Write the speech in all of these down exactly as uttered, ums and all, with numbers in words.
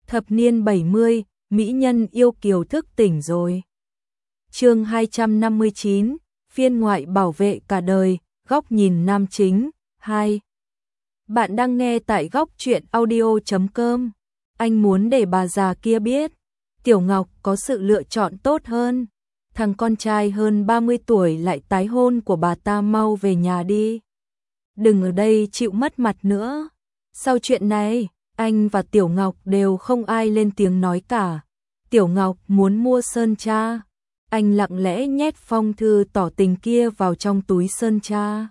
Thập niên bảy mươi, mỹ nhân yêu kiều thức tỉnh rồi. Chương hai trăm năm mươi chín, phiên ngoại bảo vệ cả đời, góc nhìn nam chính, hai. Bạn đang nghe tại góc truyện audio chấm com. Anh muốn để bà già kia biết, Tiểu Ngọc có sự lựa chọn tốt hơn. Thằng con trai hơn ba mươi tuổi lại tái hôn của bà ta mau về nhà đi. Đừng ở đây chịu mất mặt nữa. Sau chuyện này, anh và Tiểu Ngọc đều không ai lên tiếng nói cả. Tiểu Ngọc muốn mua sơn tra. Anh lặng lẽ nhét phong thư tỏ tình kia vào trong túi sơn tra.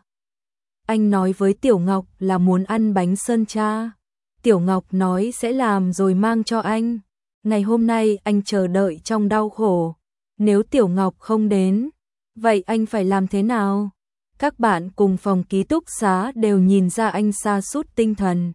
Anh nói với Tiểu Ngọc là muốn ăn bánh sơn tra. Tiểu Ngọc nói sẽ làm rồi mang cho anh. Ngày hôm nay anh chờ đợi trong đau khổ. Nếu Tiểu Ngọc không đến, vậy anh phải làm thế nào? Các bạn cùng phòng ký túc xá đều nhìn ra anh sa sút tinh thần.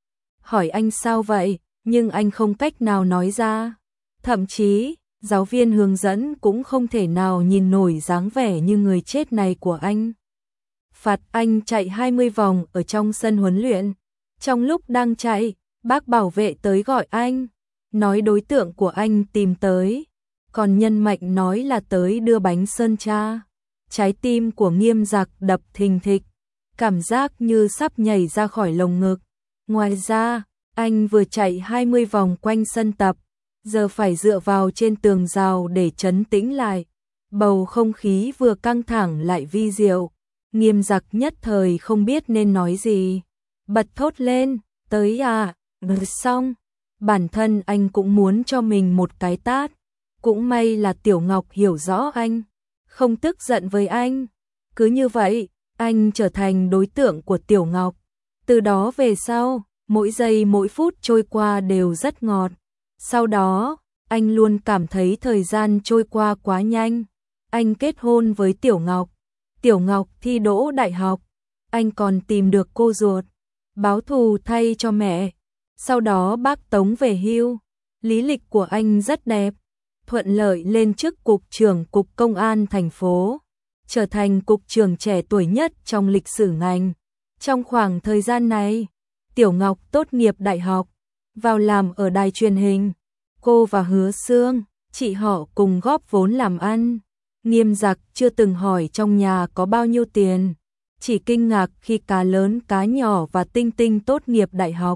Hỏi anh sao vậy, nhưng anh không cách nào nói ra. Thậm chí, giáo viên hướng dẫn cũng không thể nào nhìn nổi dáng vẻ như người chết này của anh. Phạt anh chạy hai mươi vòng ở trong sân huấn luyện. Trong lúc đang chạy, bác bảo vệ tới gọi anh, nói đối tượng của anh tìm tới. Còn nhân mệnh nói là tới đưa bánh sơn tra. Trái tim của Nghiêm Giặc đập thình thịch, cảm giác như sắp nhảy ra khỏi lồng ngực. Ngoài ra, anh vừa chạy hai mươi vòng quanh sân tập, giờ phải dựa vào trên tường rào để trấn tĩnh lại. Bầu không khí vừa căng thẳng lại vi diệu. Nghiêm Giặc nhất thời không biết nên nói gì. Bật thốt lên, tới à, rồi xong. Bản thân anh cũng muốn cho mình một cái tát. Cũng may là Tiểu Ngọc hiểu rõ anh, không tức giận với anh. Cứ như vậy, anh trở thành đối tượng của Tiểu Ngọc. Từ đó về sau, mỗi giây mỗi phút trôi qua đều rất ngọt. Sau đó, anh luôn cảm thấy thời gian trôi qua quá nhanh. Anh kết hôn với Tiểu Ngọc. Tiểu Ngọc thi đỗ đại học. Anh còn tìm được cô ruột, báo thù thay cho mẹ. Sau đó bác Tống về hưu. Lý lịch của anh rất đẹp. Thuận lợi lên chức cục trưởng cục công an thành phố, trở thành cục trưởng trẻ tuổi nhất trong lịch sử ngành. Trong khoảng thời gian này, Tiểu Ngọc tốt nghiệp đại học, vào làm ở đài truyền hình. Cô và Hứa Sương, chị họ cùng góp vốn làm ăn. Nghiêm Giặc chưa từng hỏi trong nhà có bao nhiêu tiền, chỉ kinh ngạc khi Cá Lớn Cá Nhỏ và Tinh Tinh tốt nghiệp đại học.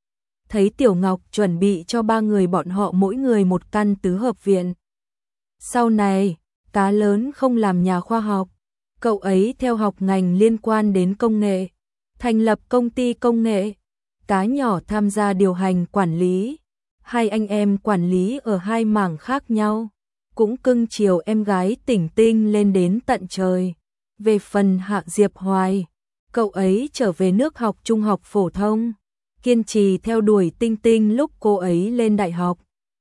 Thấy Tiểu Ngọc chuẩn bị cho ba người bọn họ mỗi người một căn tứ hợp viện. Sau này, Cá Lớn không làm nhà khoa học, cậu ấy theo học ngành liên quan đến công nghệ, thành lập công ty công nghệ. Cá Nhỏ tham gia điều hành quản lý, hai anh em quản lý ở hai mảng khác nhau, cũng cưng chiều em gái Tỉnh Tinh lên đến tận trời. Về phần Hạ Diệp Hoài, cậu ấy trở về nước học trung học phổ thông, kiên trì theo đuổi Tinh Tinh lúc cô ấy lên đại học.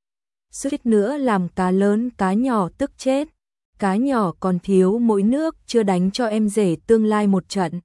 Suýt nữa làm Cá Lớn Cá Nhỏ tức chết. Cá Nhỏ còn thiếu mỗi nước chưa đánh cho em rể tương lai một trận.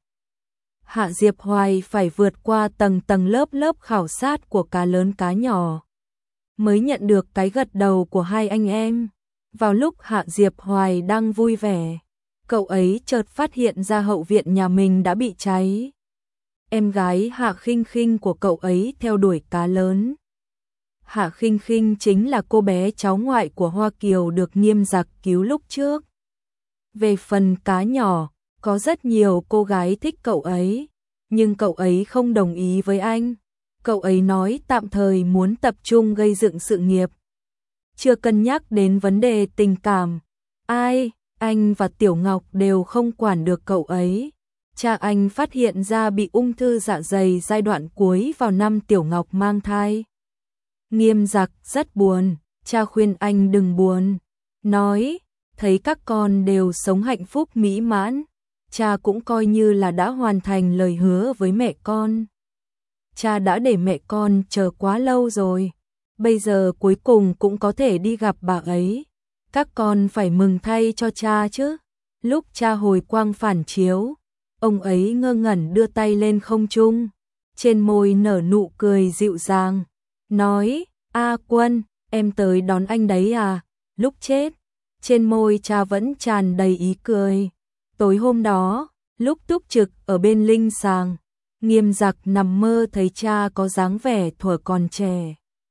Hạ Diệp Hoài phải vượt qua tầng tầng lớp lớp khảo sát của Cá Lớn Cá Nhỏ, mới nhận được cái gật đầu của hai anh em. Vào lúc Hạ Diệp Hoài đang vui vẻ, cậu ấy chợt phát hiện ra hậu viện nhà mình đã bị cháy. Em gái Hạ Khinh Khinh của cậu ấy theo đuổi Cá Lớn. Hạ Khinh Khinh chính là cô bé cháu ngoại của Hoa Kiều được Nghiêm Giặc cứu lúc trước. Về phần Cá Nhỏ, có rất nhiều cô gái thích cậu ấy, nhưng cậu ấy không đồng ý với anh. Cậu ấy nói tạm thời muốn tập trung gây dựng sự nghiệp, chưa cân nhắc đến vấn đề tình cảm. Ai, anh và Tiểu Ngọc đều không quản được cậu ấy. Cha anh phát hiện ra bị ung thư dạ dày giai đoạn cuối vào năm Tiểu Ngọc mang thai. Nghiêm Giặc rất buồn, cha khuyên anh đừng buồn, nói, thấy các con đều sống hạnh phúc mỹ mãn, cha cũng coi như là đã hoàn thành lời hứa với mẹ con. Cha đã để mẹ con chờ quá lâu rồi, bây giờ cuối cùng cũng có thể đi gặp bà ấy. Các con phải mừng thay cho cha chứ. Lúc cha hồi quang phản chiếu, ông ấy ngơ ngẩn đưa tay lên không trung, trên môi nở nụ cười dịu dàng, nói, A Quân, em tới đón anh đấy à. Lúc chết, trên môi cha vẫn tràn đầy ý cười. Tối hôm đó, lúc túc trực ở bên linh sàng, Nghiêm Giặc nằm mơ thấy cha có dáng vẻ thuở còn trẻ.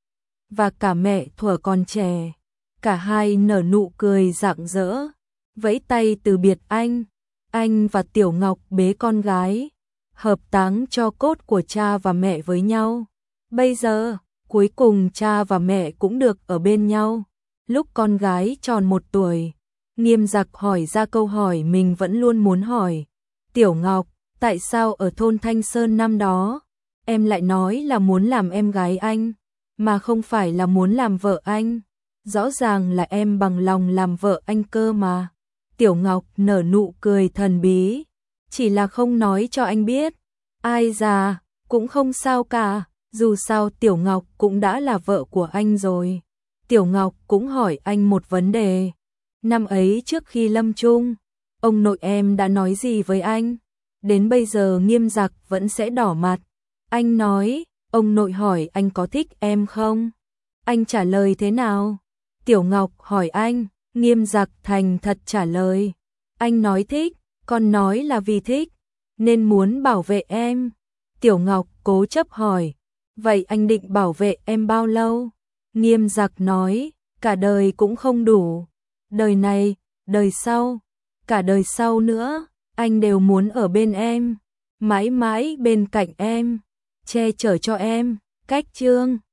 và cả mẹ thuở còn trẻ. Cả hai nở nụ cười rạng rỡ, vẫy tay từ biệt anh. Anh và Tiểu Ngọc bế con gái, hợp táng cho cốt của cha và mẹ với nhau. Bây giờ, cuối cùng cha và mẹ cũng được ở bên nhau. Lúc con gái tròn một tuổi, Nghiêm Giặc hỏi ra câu hỏi mình vẫn luôn muốn hỏi. Tiểu Ngọc, tại sao ở thôn Thanh Sơn năm đó, em lại nói là muốn làm em gái anh, mà không phải là muốn làm vợ anh? Rõ ràng là em bằng lòng làm vợ anh cơ mà. Tiểu Ngọc nở nụ cười thần bí, chỉ là không nói cho anh biết. Ai già, cũng không sao cả, dù sao Tiểu Ngọc cũng đã là vợ của anh rồi. Tiểu Ngọc cũng hỏi anh một vấn đề. Năm ấy trước khi lâm chung, ông nội em đã nói gì với anh? Đến bây giờ Nghiêm Giặc vẫn sẽ đỏ mặt. Anh nói, ông nội hỏi anh có thích em không? Anh trả lời thế nào? Tiểu Ngọc hỏi anh, Nghiêm Giặc thành thật trả lời. Anh nói thích, còn nói là vì thích, nên muốn bảo vệ em. Tiểu Ngọc cố chấp hỏi, vậy anh định bảo vệ em bao lâu? Nghiêm Giặc nói, cả đời cũng không đủ. Đời này, đời sau, cả đời sau nữa, anh đều muốn ở bên em, mãi mãi bên cạnh em, che chở cho em. Cách chương